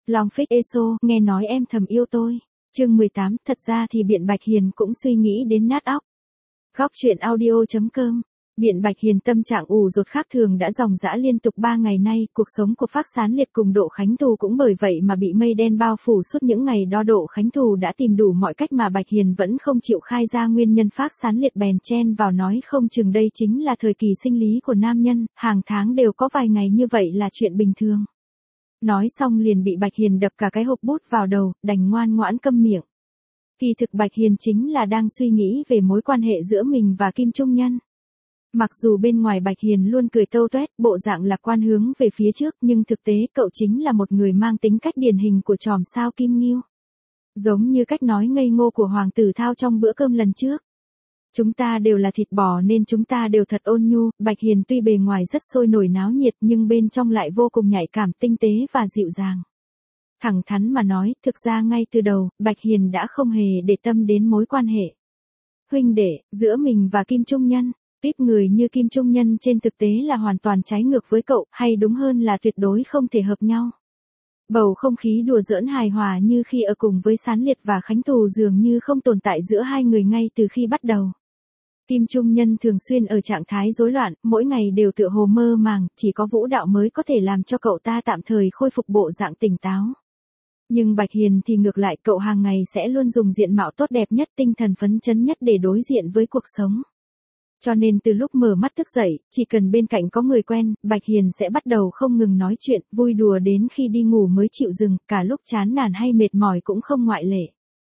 Long Phích Eso, nghe nói em thầm yêu tôi. Chương 18, thật ra thì Biện Bạch Hiền cũng suy nghĩ đến nát óc. Góc truyện audio.com. Biện Bạch Hiền tâm trạng ù rột khác thường đã dòng dã liên tục 3 ngày nay, cuộc sống của Phác Sán Liệt cùng Độ Khánh Thù cũng bởi vậy mà bị mây đen bao phủ suốt những ngày đó. Độ Khánh Thù đã tìm đủ mọi cách mà Bạch Hiền vẫn không chịu khai ra nguyên nhân. Phác Sán Liệt bèn chen vào nói không chừng đây chính là thời kỳ sinh lý của nam nhân, hàng tháng đều có vài ngày như vậy là chuyện bình thường. Nói xong liền bị Bạch Hiền đập cả cái hộp bút vào đầu, đành ngoan ngoãn câm miệng. Kỳ thực Bạch Hiền chính là đang suy nghĩ về mối quan hệ giữa mình và Kim Trung Nhân. Mặc dù bên ngoài Bạch Hiền luôn cười tâu tuét, bộ dạng lạc quan hướng về phía trước, nhưng thực tế cậu chính là một người mang tính cách điển hình của chòm sao Kim Nghiêu. Giống như cách nói ngây ngô của Hoàng tử Thao trong bữa cơm lần trước. Chúng ta đều là thịt bò nên chúng ta đều thật ôn nhu. Bạch Hiền tuy bề ngoài rất sôi nổi náo nhiệt nhưng bên trong lại vô cùng nhạy cảm, tinh tế và dịu dàng. Thẳng thắn mà nói, thực ra ngay từ đầu, Bạch Hiền đã không hề để tâm đến mối quan hệ huynh đệ giữa mình và Kim Trung Nhân. Tiếp người như Kim Trung Nhân trên thực tế là hoàn toàn trái ngược với cậu, hay đúng hơn là tuyệt đối không thể hợp nhau. Bầu không khí đùa giỡn hài hòa như khi ở cùng với Sán Liệt và Khánh Thù dường như không tồn tại giữa hai người ngay từ khi bắt đầu. Kim Trung Nhân thường xuyên ở trạng thái rối loạn, mỗi ngày đều tựa hồ mơ màng, chỉ có vũ đạo mới có thể làm cho cậu ta tạm thời khôi phục bộ dạng tỉnh táo. Nhưng Bạch Hiền thì ngược lại, cậu hàng ngày sẽ luôn dùng diện mạo tốt đẹp nhất, tinh thần phấn chấn nhất để đối diện với cuộc sống. Cho nên từ lúc mở mắt thức dậy, chỉ cần bên cạnh có người quen, Bạch Hiền sẽ bắt đầu không ngừng nói chuyện, vui đùa đến khi đi ngủ mới chịu dừng, cả lúc chán nản hay mệt mỏi cũng không ngoại lệ.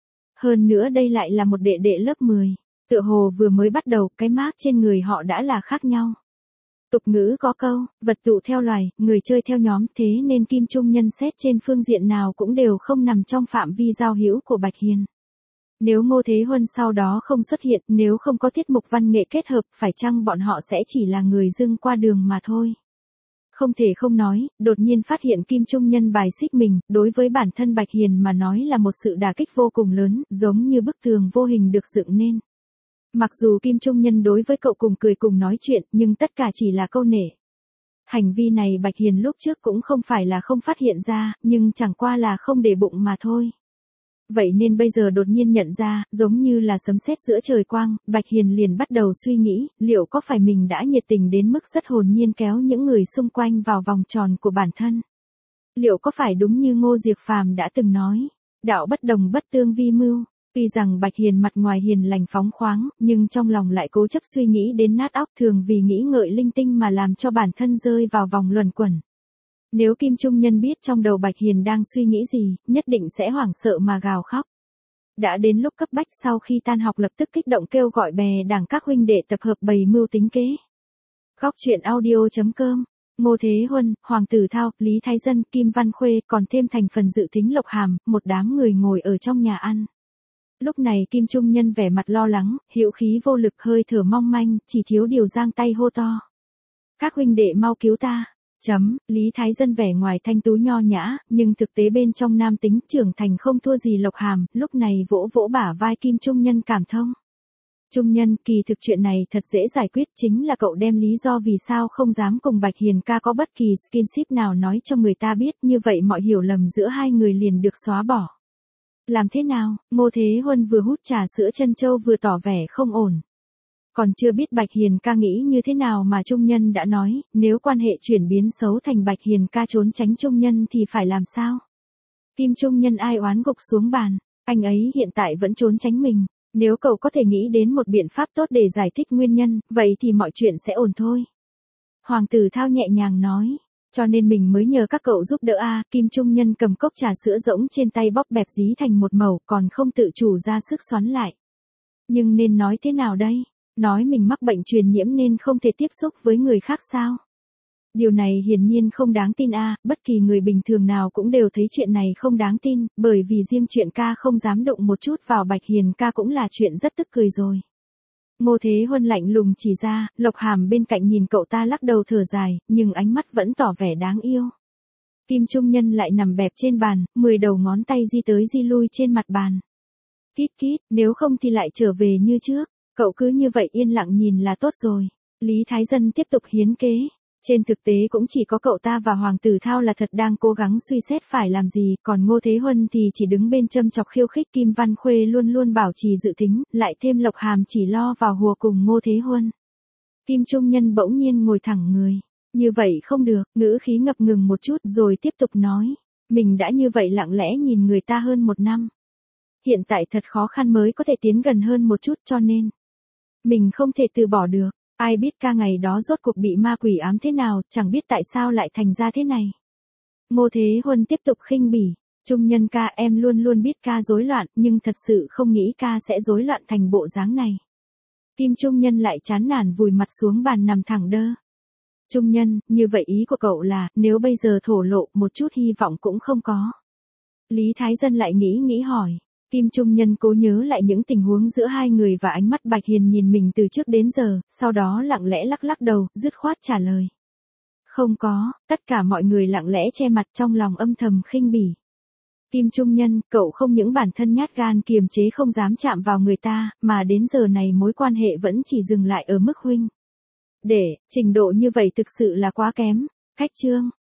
Hơn nữa đây lại là một đệ đệ lớp 10. Tựa hồ vừa mới bắt đầu, cái mác trên người họ đã là khác nhau. Tục ngữ có câu, vật tụ theo loài, người chơi theo nhóm, thế nên Kim Trung Nhân xét trên phương diện nào cũng đều không nằm trong phạm vi giao hữu của Bạch Hiền. Nếu Ngô Thế Huân sau đó không xuất hiện, nếu không có tiết mục văn nghệ kết hợp, phải chăng bọn họ sẽ chỉ là người dưng qua đường mà thôi. Không thể không nói, đột nhiên phát hiện Kim Trung Nhân bài xích mình, đối với bản thân Bạch Hiền mà nói là một sự đả kích vô cùng lớn, giống như bức tường vô hình được dựng nên. Mặc dù Kim Trung Nhân đối với cậu cùng cười cùng nói chuyện, nhưng tất cả chỉ là câu nể. Hành vi này Bạch Hiền lúc trước cũng không phải là không phát hiện ra, nhưng chẳng qua là không để bụng mà thôi. Vậy nên bây giờ đột nhiên nhận ra, giống như là sấm sét giữa trời quang, Bạch Hiền liền bắt đầu suy nghĩ, liệu có phải mình đã nhiệt tình đến mức rất hồn nhiên kéo những người xung quanh vào vòng tròn của bản thân? Liệu có phải đúng như Ngô Diệc Phàm đã từng nói, đạo bất đồng bất tương vi mưu? Tuy rằng Bạch Hiền mặt ngoài hiền lành phóng khoáng, nhưng trong lòng lại cố chấp suy nghĩ đến nát óc, thường vì nghĩ ngợi linh tinh mà làm cho bản thân rơi vào vòng luẩn quẩn. Nếu Kim Trung Nhân biết trong đầu Bạch Hiền đang suy nghĩ gì, nhất định sẽ hoảng sợ mà gào khóc. Đã đến lúc cấp bách, sau khi tan học lập tức kích động kêu gọi bè đảng các huynh đệ tập hợp bày mưu tính kế. Góc truyện audio.com. Ngô Thế Huân, Hoàng tử Thao, Lý Thái Dân, Kim Văn Khuê, còn thêm thành phần dự tính Lộc Hàm, một đám người ngồi ở trong nhà ăn. Lúc này Kim Trung Nhân vẻ mặt lo lắng, hữu khí vô lực, hơi thở mong manh, chỉ thiếu điều giang tay hô to. Các huynh đệ mau cứu ta. Lý Thái Dân vẻ ngoài thanh tú nho nhã, nhưng thực tế bên trong nam tính trưởng thành không thua gì Lộc Hàm, lúc này vỗ vỗ bả vai Kim Trung Nhân cảm thông. Trung Nhân, kỳ thực chuyện này thật dễ giải quyết, chính là cậu đem lý do vì sao không dám cùng Bạch Hiền ca có bất kỳ skinship nào nói cho người ta biết, như vậy mọi hiểu lầm giữa hai người liền được xóa bỏ. Làm thế nào? Ngô Thế Huân vừa hút trà sữa trân châu vừa tỏ vẻ không ổn. Còn chưa biết Bạch Hiền ca nghĩ như thế nào mà Trung Nhân đã nói, nếu quan hệ chuyển biến xấu thành Bạch Hiền ca trốn tránh Trung Nhân thì phải làm sao? Kim Trung Nhân ai oán gục xuống bàn, anh ấy hiện tại vẫn trốn tránh mình. Nếu cậu có thể nghĩ đến một biện pháp tốt để giải thích nguyên nhân, vậy thì mọi chuyện sẽ ổn thôi. Hoàng tử Thao nhẹ nhàng nói. Cho nên mình mới nhờ các cậu giúp đỡ a. Kim Trung Nhân cầm cốc trà sữa rỗng trên tay bóp bẹp dí thành một mẩu, còn không tự chủ ra sức xoắn lại. Nhưng nên nói thế nào đây? Nói mình mắc bệnh truyền nhiễm nên không thể tiếp xúc với người khác sao? Điều này hiển nhiên không đáng tin a. Bất kỳ người bình thường nào cũng đều thấy chuyện này không đáng tin, bởi vì riêng chuyện ca không dám động một chút vào Bạch Hiền ca cũng là chuyện rất tức cười rồi. Ngô Thế Huân lạnh lùng chỉ ra, Lộc Hàm bên cạnh nhìn cậu ta lắc đầu thở dài, nhưng ánh mắt vẫn tỏ vẻ đáng yêu. Kim Trung Nhân lại nằm bẹp trên bàn, 10 đầu ngón tay di tới di lui trên mặt bàn. Kít kít, nếu không thì lại trở về như trước, cậu cứ như vậy yên lặng nhìn là tốt rồi. Lý Thái Dân tiếp tục hiến kế. Trên thực tế cũng chỉ có cậu ta và Hoàng tử Thao là thật đang cố gắng suy xét phải làm gì, còn Ngô Thế Huân thì chỉ đứng bên châm chọc khiêu khích. Kim Văn Khuê luôn luôn bảo trì dự tính, lại thêm Lộc Hàm chỉ lo vào hùa cùng Ngô Thế Huân. Kim Trung Nhân bỗng nhiên ngồi thẳng người. Như vậy không được, ngữ khí ngập ngừng một chút rồi tiếp tục nói. Mình đã như vậy lặng lẽ nhìn người ta hơn 1 năm. Hiện tại thật khó khăn mới có thể tiến gần hơn một chút, cho nên mình không thể từ bỏ được. Ai biết ca ngày đó rốt cuộc bị ma quỷ ám thế nào, chẳng biết tại sao lại thành ra thế này. Ngô Thế Huân tiếp tục khinh bỉ. Trung Nhân ca, em luôn luôn biết ca rối loạn, nhưng thật sự không nghĩ ca sẽ rối loạn thành bộ dáng này. Kim Trung Nhân lại chán nản vùi mặt xuống bàn nằm thẳng đơ. Trung Nhân, như vậy ý của cậu là, nếu bây giờ thổ lộ, một chút hy vọng cũng không có. Lý Thái Dân lại nghĩ hỏi. Kim Trung Nhân cố nhớ lại những tình huống giữa hai người và ánh mắt Bạch Hiền nhìn mình từ trước đến giờ, sau đó lặng lẽ lắc đầu, dứt khoát trả lời. Không có, tất cả mọi người lặng lẽ che mặt trong lòng âm thầm khinh bỉ. Kim Trung Nhân, cậu không những bản thân nhát gan kiềm chế không dám chạm vào người ta, mà đến giờ này mối quan hệ vẫn chỉ dừng lại ở mức huynh đệ, trình độ như vậy thực sự là quá kém. Khách trương,